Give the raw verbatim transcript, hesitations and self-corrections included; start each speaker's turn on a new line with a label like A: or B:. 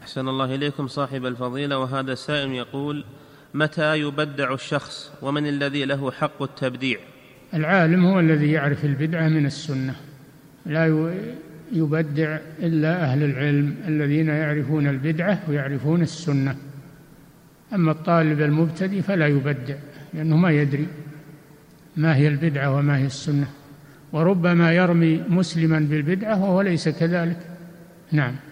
A: أحسن الله إليكم صاحب الفضيلة، وهذا سائل يقول: متى يبدع الشخص ومن الذي له حق التبديع؟
B: العالم هو الذي يعرف البدعة من السنة، لا يبدع إلا أهل العلم الذين يعرفون البدعة ويعرفون السنة. أما الطالب المبتدئ فلا يبدع، لأنه ما يدري ما هي البدعة وما هي السنة، وربما يرمي مسلما بالبدعة وهو ليس كذلك. نعم.